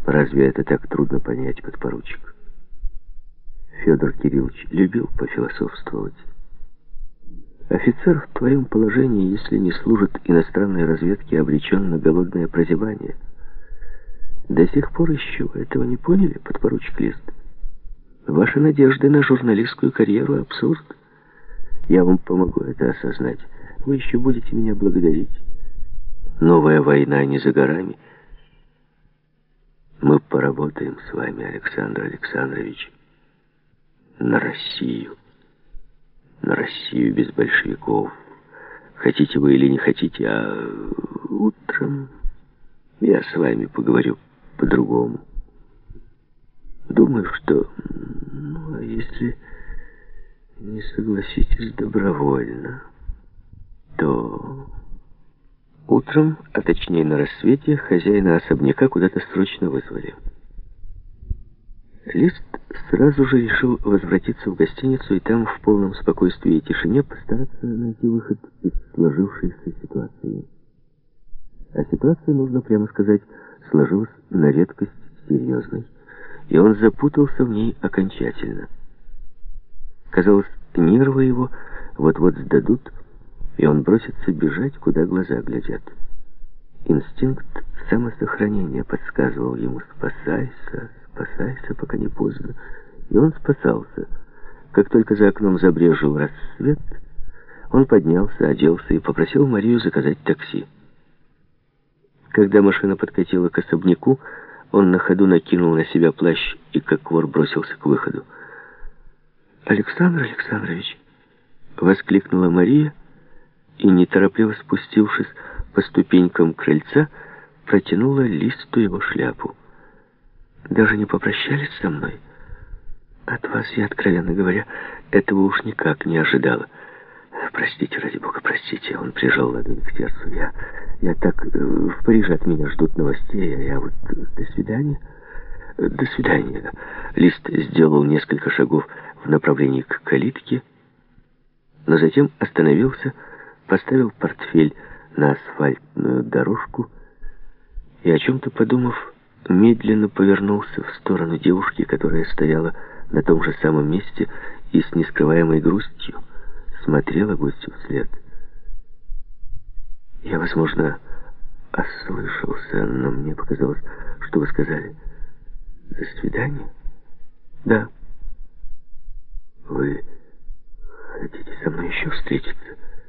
Разве это так трудно понять, подпоручик? Федор Кириллович любил пофилософствовать. Офицер в твоем положении, если не служит иностранной разведке, обречен на голодное прозябание. До сих пор еще вы этого не поняли, подпоручик Лист? Ваши надежды на журналистскую карьеру — абсурд. Я вам помогу это осознать. Вы еще будете меня благодарить. Новая война не за горами. Мы поработаем с вами, Александр Александрович, на Россию. На Россию без большевиков. Хотите вы или не хотите, а утром я с вами поговорю по-другому. Думаю, что... а если не согласитесь добровольно, то... Утром, а точнее на рассвете, хозяина особняка куда-то срочно вызвали. Лист сразу же решил возвратиться в гостиницу и там в полном спокойствии и тишине постараться найти выход из сложившейся ситуации. А ситуация, нужно прямо сказать, сложилась на редкость серьезной, и он запутался в ней окончательно. Казалось, нервы его вот-вот сдадут, и он бросится бежать, куда глаза глядят. Инстинкт самосохранения подсказывал ему: спасайся, спасайся, пока не поздно. И он спасался. Как только за окном забрезжил рассвет, он поднялся, оделся и попросил Марию заказать такси. Когда машина подкатила к особняку, он на ходу накинул на себя плащ и как вор бросился к выходу. «Александр Александрович!» — воскликнула Мария, и, неторопливо спустившись по ступенькам крыльца, протянула Листу его шляпу. «Даже не попрощались со мной? От вас я, откровенно говоря, этого уж никак не ожидала. Простите, ради бога, простите». Он прижал ладонь к сердцу. Я так... В Париже от меня ждут новостей, а я вот... До свидания. До свидания. Лист сделал несколько шагов в направлении к калитке, но затем остановился, поставил портфель на асфальтную дорожку и, о чем-то подумав, медленно повернулся в сторону девушки, которая стояла на том же самом месте и с нескрываемой грустью смотрела гостю вслед. Я, возможно, ослышался, но мне показалось, что вы сказали «до свидания». Да. Вы хотите со мной еще встретиться?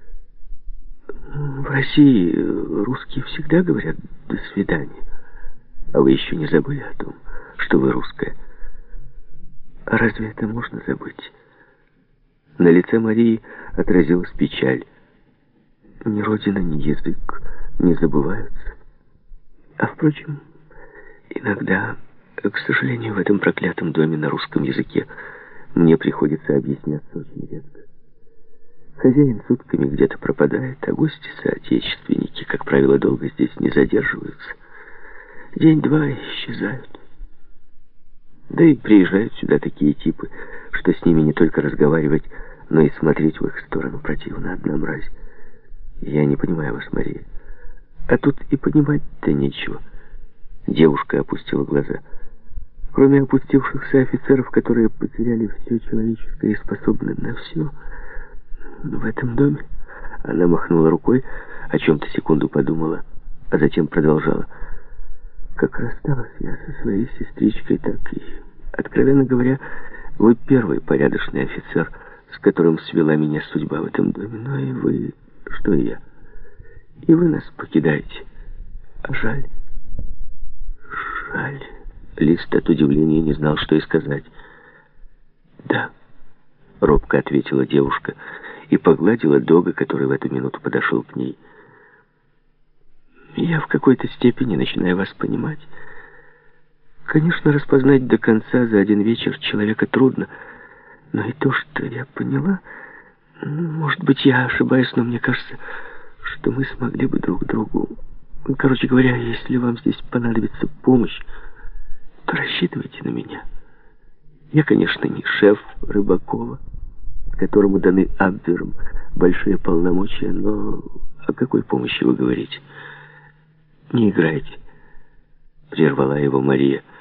В России русские всегда говорят «до свидания». А вы еще не забыли о том, что вы русская? А разве это можно забыть? На лице Марии отразилась печаль. Ни родина, ни язык не забываются. А впрочем, иногда, к сожалению, в этом проклятом доме на русском языке мне приходится объясняться очень редко. Хозяин сутками где-то пропадает, а гости-соотечественники, как правило, долго здесь не задерживаются. День-два исчезают. Да и приезжают сюда такие типы, что с ними не только разговаривать, но и смотреть в их сторону противно. Одна мразь. Я не понимаю вас, Мария. А тут и понимать-то нечего. Девушка опустила глаза. Кроме опустившихся офицеров, которые потеряли все человеческое и способны на все, в этом доме... Она махнула рукой, о чем-то секунду подумала, а затем продолжала. Как рассталась я со своей сестричкой, так и, откровенно говоря, вы первый порядочный офицер, с которым свела меня судьба в этом доме. Но и вы, что и я. И вы нас покидаете. А жаль. Жаль. Лист от удивления не знал, что и сказать. Да, робко ответила девушка и погладила Дога, который в эту минуту подошел к ней. Я в какой-то степени начинаю вас понимать. Конечно, распознать до конца за один вечер человека трудно, но и то, что я поняла, может быть, я ошибаюсь, но мне кажется, что мы смогли бы друг другу... Короче говоря, если вам здесь понадобится помощь, то рассчитывайте на меня. Я, конечно, не шеф Рыбакова, которому даны Абвером большие полномочия, но о какой помощи вы говорите? Не играйте. прервала его Мария.